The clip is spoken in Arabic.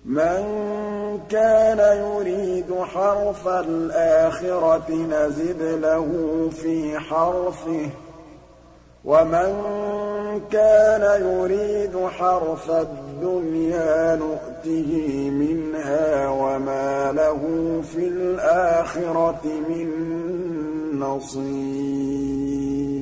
مَن كَانَ يُرِيدُ حَرْثَ الْآخِرَةِ نَزِدْ لَهُ فِي حَرْثِهِ ۖ وَمَن كَانَ يُرِيدُ حَرْثَ الدُّنْيَا نُؤْتِهِ مِنْهَا وَمَا لَهُ فِي الْآخِرَةِ مِن نَّصِيبٍ